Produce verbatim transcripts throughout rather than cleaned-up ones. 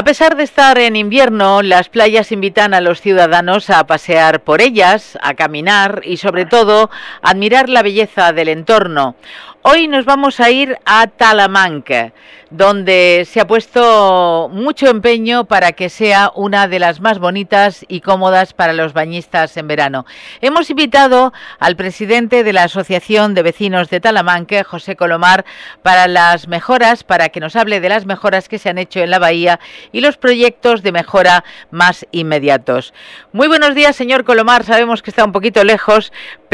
pesar de estar en invierno, las playas invitan a los ciudadanos a pasear por ellas, a caminar y sobre todo a admirar la belleza del entorno. Hoy nos vamos a ir a Talamanca, donde se ha puesto mucho empeño para que sea una de las más bonitas y cómodas para los bañistas en verano. Hemos invitado al presidente de la Asociación de Vecinos de Talamanca, José Colomar, para las mejoras, para que nos hable de las mejoras que se han hecho en la bahía y los proyectos de mejora más inmediatos. Muy buenos días, señor Colomar. Sabemos que está un poquito lejos,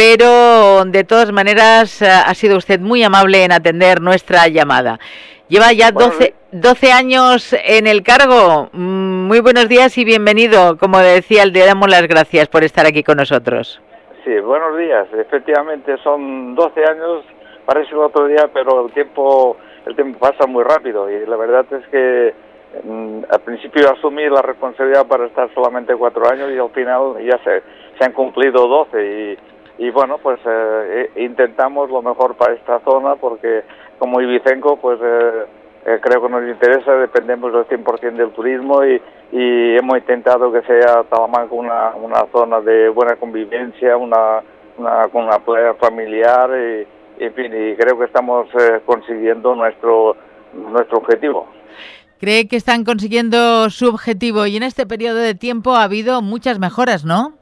pero de todas maneras ha sido usted muy amable en atender nuestra llamada. Lleva ya doce, doce años en el cargo. Muy buenos días y bienvenido. Como decía, le damos las gracias por estar aquí con nosotros. Sí, buenos días. Efectivamente son doce años, parece el otro día, pero el tiempo el tiempo pasa muy rápido y la verdad es que mm, al principio asumí la responsabilidad para estar solamente cuatro años y al final ya se, se han cumplido doce y, y bueno, pues eh, intentamos lo mejor para esta zona porque como ibicenco, pues eh, eh, creo que nos interesa, dependemos del cien por ciento del turismo y, y hemos intentado que sea Talamanca una, una zona de buena convivencia, una, una, con una playa familiar y, y, en fin, y creo que estamos eh, consiguiendo nuestro, nuestro objetivo. ¿Cree que están consiguiendo su objetivo? Y en este periodo de tiempo ha habido muchas mejoras, ¿no?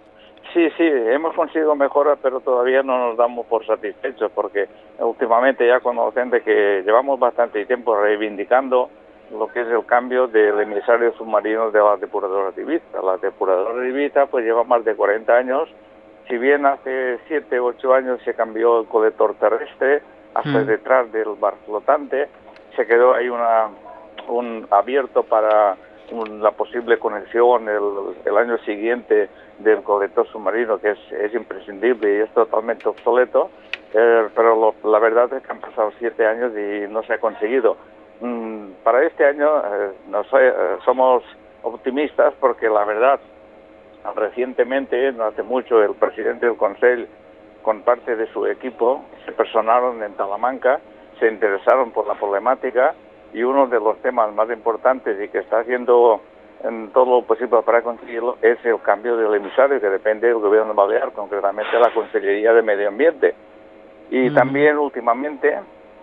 Sí, sí, hemos conseguido mejoras, pero todavía no nos damos por satisfechos, porque últimamente ya conocen de que llevamos bastante tiempo reivindicando lo que es el cambio del emisario submarino de la depuradora de Ibiza. La depuradora de Ibiza pues lleva más de cuarenta años, si bien hace siete u ocho años se cambió el colector terrestre hasta mm. detrás del bar flotante, se quedó ahí una, un abierto para un, la posible conexión el, el año siguiente del colector submarino, que es, es imprescindible y es totalmente obsoleto, eh, pero lo, la verdad es que han pasado siete años y no se ha conseguido. Mm, para este año eh, no sé, eh, somos optimistas porque la verdad, recientemente, no hace mucho, el presidente del Consejo con parte de su equipo se personaron en Talamanca, se interesaron por la problemática y uno de los temas más importantes y que está haciendo en todo lo posible para conseguirlo es el cambio del emisario que depende del gobierno balear, concretamente la Consellería de Medio Ambiente. Y mm. también últimamente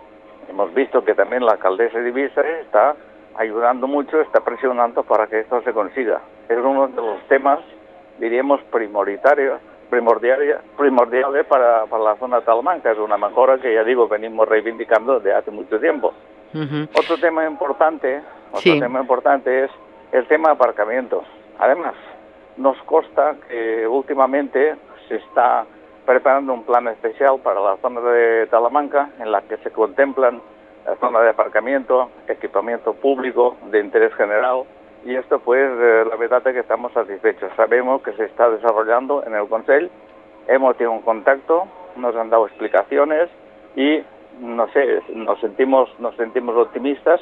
hemos visto que también la alcaldesa de Ibiza está ayudando mucho, está presionando para que esto se consiga. Es uno de los temas, diríamos, prioritarios, primordiales, primordiales para, para la zona de Talamanca. Es una mejora que, ya digo, venimos reivindicando desde hace mucho tiempo. Uh-huh. Otro tema importante, otro sí. tema importante es el tema de aparcamiento. Además, nos consta que últimamente se está preparando un plan especial para la zona de Talamanca en la que se contemplan la zona de aparcamiento, equipamiento público de interés general y esto pues eh, la verdad es que estamos satisfechos. Sabemos que se está desarrollando en el Consejo, hemos tenido un contacto, nos han dado explicaciones y no sé, nos sentimos, nos sentimos optimistas.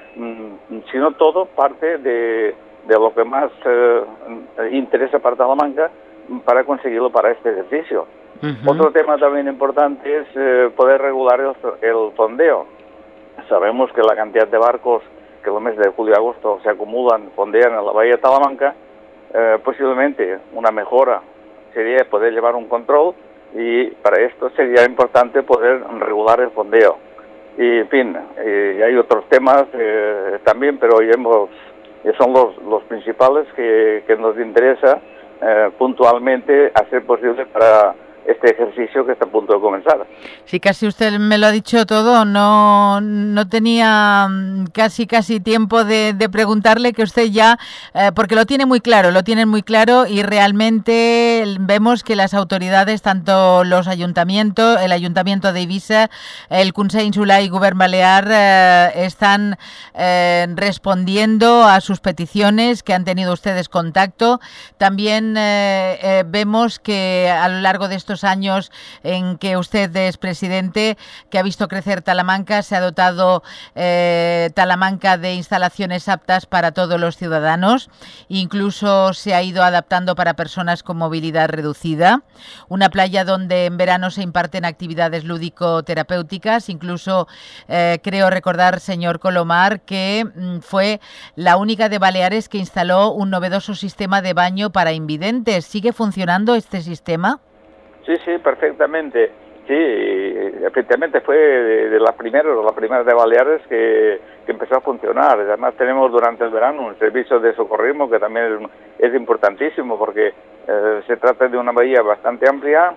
Si no todo, parte de, de lo que más eh, interesa para Talamanca para conseguirlo para este ejercicio. Uh-huh. Otro tema también importante es eh, poder regular el, el fondeo. Sabemos que la cantidad de barcos que los meses de julio y agosto se acumulan, fondean en la bahía de Talamanca, eh, posiblemente una mejora sería poder llevar un control y para esto sería importante poder regular el fondeo. Y en fin, eh, hay otros temas eh, también, pero hoy hemos, son los, los principales que, que nos interesa eh, puntualmente hacer posible para este ejercicio que está a punto de comenzar. Sí, casi usted me lo ha dicho todo, no no tenía casi casi tiempo de, de preguntarle que usted ya, eh, porque lo tiene muy claro, lo tienen muy claro y realmente vemos que las autoridades, tanto los ayuntamientos, el Ayuntamiento de Ibiza, el Consell Insular y Govern Balear eh, están eh, respondiendo a sus peticiones, que han tenido ustedes contacto. También eh, eh, vemos que a lo largo de estos estos años en que usted es presidente, que ha visto crecer Talamanca, se ha dotado eh, Talamanca de instalaciones aptas para todos los ciudadanos, incluso se ha ido adaptando para personas con movilidad reducida, una playa donde en verano se imparten actividades lúdico-terapéuticas, incluso eh, creo recordar, señor Colomar, que mm, fue la única de Baleares que instaló un novedoso sistema de baño para invidentes. ¿Sigue funcionando este sistema? Sí, sí, perfectamente. Sí, efectivamente fue de, de la primera, la primera de Baleares que, que empezó a funcionar. Además tenemos durante el verano un servicio de socorrismo que también es, es importantísimo porque eh, se trata de una bahía bastante amplia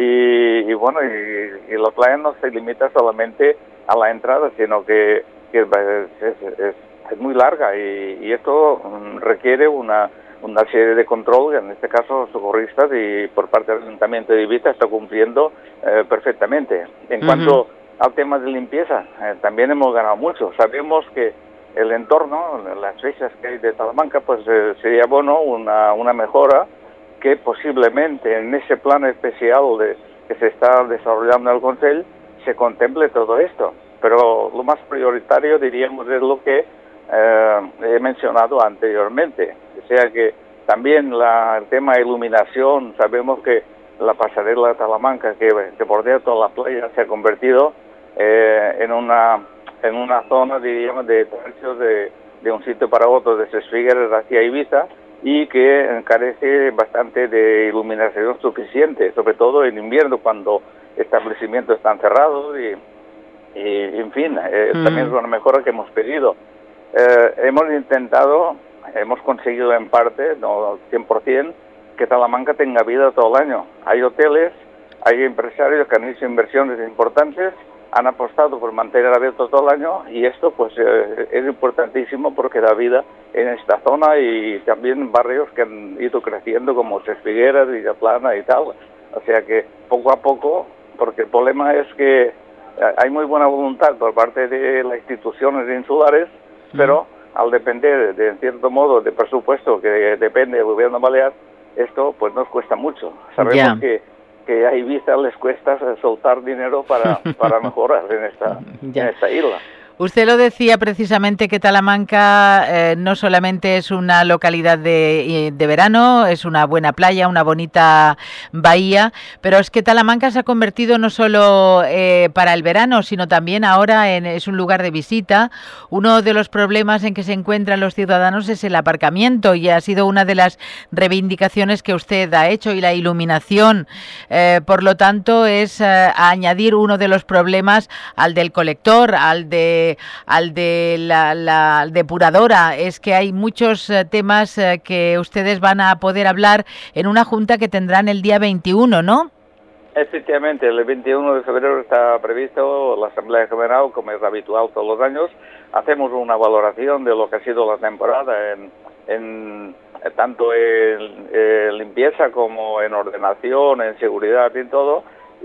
y, y bueno, y, y la playa no se limita solamente a la entrada, sino que, que es, es, es, es muy larga y, y esto requiere una una serie de control, en este caso socorristas, y por parte del Ayuntamiento de Ibiza está cumpliendo eh, perfectamente. En uh-huh. cuanto al tema de limpieza, eh, también hemos ganado mucho. Sabemos que el entorno, las fechas que hay de Talamanca, pues eh, sería bueno una, una mejora que posiblemente en ese plan especial de, que se está desarrollando en el Consell se contemple todo esto. Pero lo más prioritario, diríamos, es lo que eh, he mencionado anteriormente. O sea que también la, el tema de iluminación, sabemos que la pasarela de Talamanca que, que bordea toda la playa se ha convertido eh, en una en una zona, diríamos, de tercios de, de un sitio para otro, desde Figueres hacia Ibiza, y que carece bastante de iluminación suficiente, sobre todo en invierno cuando establecimientos están cerrados y, y en fin, eh, mm. también es una mejora que hemos pedido. Eh, hemos intentado Hemos conseguido en parte, no cien por ciento, que Talamanca tenga vida todo el año. Hay hoteles, hay empresarios que han hecho inversiones importantes, han apostado por mantener abierto todo el año y esto pues eh, es importantísimo porque da vida en esta zona y también barrios que han ido creciendo como Ses Figueres, Villaplana y tal. O sea que poco a poco, porque el problema es que hay muy buena voluntad por parte de las instituciones insulares, pero al depender, de en cierto modo, de presupuesto que depende del gobierno balear, esto pues nos cuesta mucho. Sabemos yeah. que, que a Ibiza les cuesta soltar dinero para, para mejorar en esta, yeah. en esta isla. Usted lo decía precisamente que Talamanca eh, no solamente es una localidad de, de verano, es una buena playa, una bonita bahía, pero es que Talamanca se ha convertido no solo eh, para el verano, sino también ahora en, es un lugar de visita. Uno de los problemas en que se encuentran los ciudadanos es el aparcamiento y ha sido una de las reivindicaciones que usted ha hecho y la iluminación. Eh, por lo tanto, es eh, añadir uno de los problemas al del colector, al de al de la, la depuradora. Es que hay muchos eh, temas eh, que ustedes van a poder hablar en una junta que tendrán el día veintiuno, ¿no? Efectivamente, el veintiuno de febrero está previsto la Asamblea General, como es habitual todos los años. Hacemos una valoración de lo que ha sido la temporada en, en tanto en, en limpieza como en ordenación, en seguridad y todo. Y,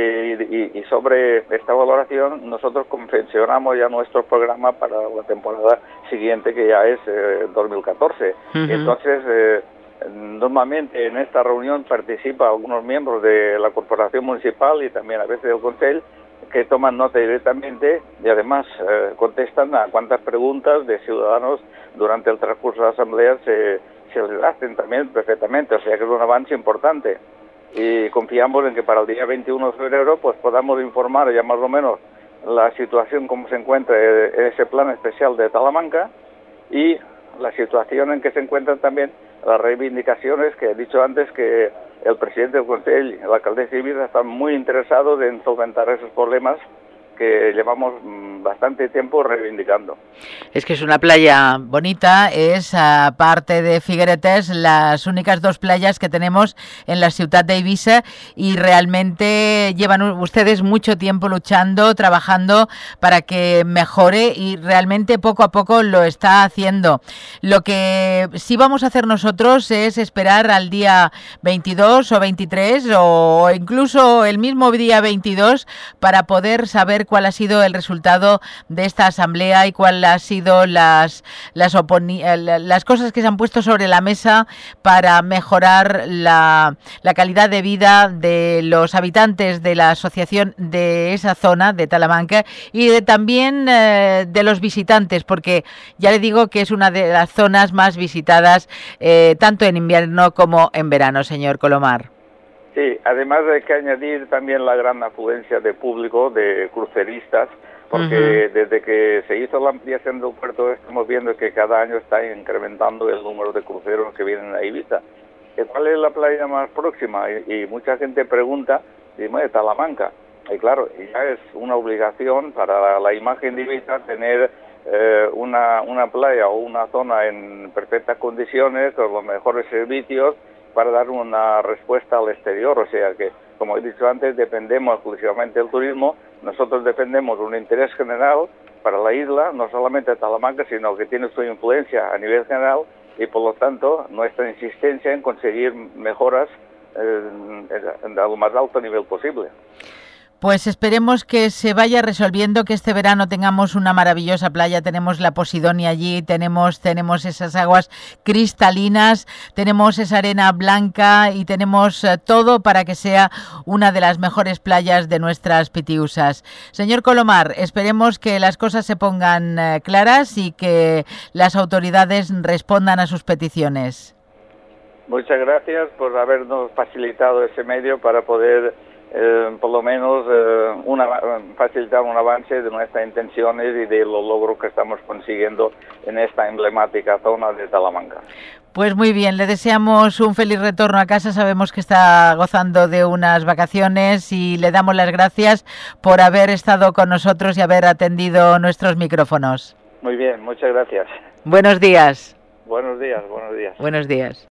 y, y sobre esta valoración nosotros confeccionamos ya nuestro programa para la temporada siguiente, que ya es eh, dos mil catorce. Uh-huh. Entonces, eh, normalmente en esta reunión participan algunos miembros de la Corporación Municipal y también a veces del Consell, que toman nota directamente y además eh, contestan a cuantas preguntas de ciudadanos durante el transcurso de la Asamblea se, se les hacen también perfectamente. O sea que es un avance importante. Y confiamos en que para el día veintiuno de febrero pues podamos informar ya más o menos la situación como se encuentra en ese plan especial de Talamanca y la situación en que se encuentran también las reivindicaciones que he dicho antes, que el presidente del Consell y la alcaldesa de Ibiza están muy interesados en solventar esos problemas que llevamos bastante tiempo reivindicando. Es que es una playa bonita, es aparte de Figueretes las únicas dos playas que tenemos en la ciudad de Ibiza y realmente llevan ustedes mucho tiempo luchando, trabajando para que mejore y realmente poco a poco lo está haciendo. Lo que sí vamos a hacer nosotros es esperar al día veintidós o veintitrés o incluso el mismo día veintidós para poder saber cuál ha sido el resultado de esta asamblea y cuál ha sido las las, oponi- las cosas que se han puesto sobre la mesa para mejorar la, la calidad de vida de los habitantes de la asociación de esa zona de Talamanca y de, también eh, de los visitantes, porque ya le digo que es una de las zonas más visitadas eh, tanto en invierno como en verano, señor Colomar. Sí, además hay que añadir también la gran afluencia de público, de cruceristas, porque uh-huh. desde que se hizo la ampliación del puerto estamos viendo que cada año está incrementando el número de cruceros que vienen a Ibiza. ¿Cuál es la playa más próxima? Y, y mucha gente pregunta, dime, Talamanca. Y claro, ya es una obligación para la, la imagen de Ibiza tener eh, una, una playa o una zona en perfectas condiciones, con los mejores servicios, para dar una respuesta al exterior. O sea que, como he dicho antes, dependemos exclusivamente del turismo. Nosotros dependemos de un interés general para la isla, no solamente de Talamanca, sino que tiene su influencia a nivel general y, por lo tanto, nuestra insistencia en conseguir mejoras eh, a lo más alto nivel posible. Pues esperemos que se vaya resolviendo, que este verano tengamos una maravillosa playa. Tenemos la Posidonia allí, tenemos tenemos esas aguas cristalinas, tenemos esa arena blanca y tenemos uh, todo para que sea una de las mejores playas de nuestras Pitiusas. Señor Colomar, esperemos que las cosas se pongan uh, claras y que las autoridades respondan a sus peticiones. Muchas gracias por habernos facilitado ese medio para poder Eh, por lo menos eh, una, facilitar un avance de nuestras intenciones y de los logros que estamos consiguiendo en esta emblemática zona de Talamanca. Pues muy bien, le deseamos un feliz retorno a casa. Sabemos que está gozando de unas vacaciones y le damos las gracias por haber estado con nosotros y haber atendido nuestros micrófonos. Muy bien, muchas gracias. Buenos días. Buenos días, buenos días. Buenos días.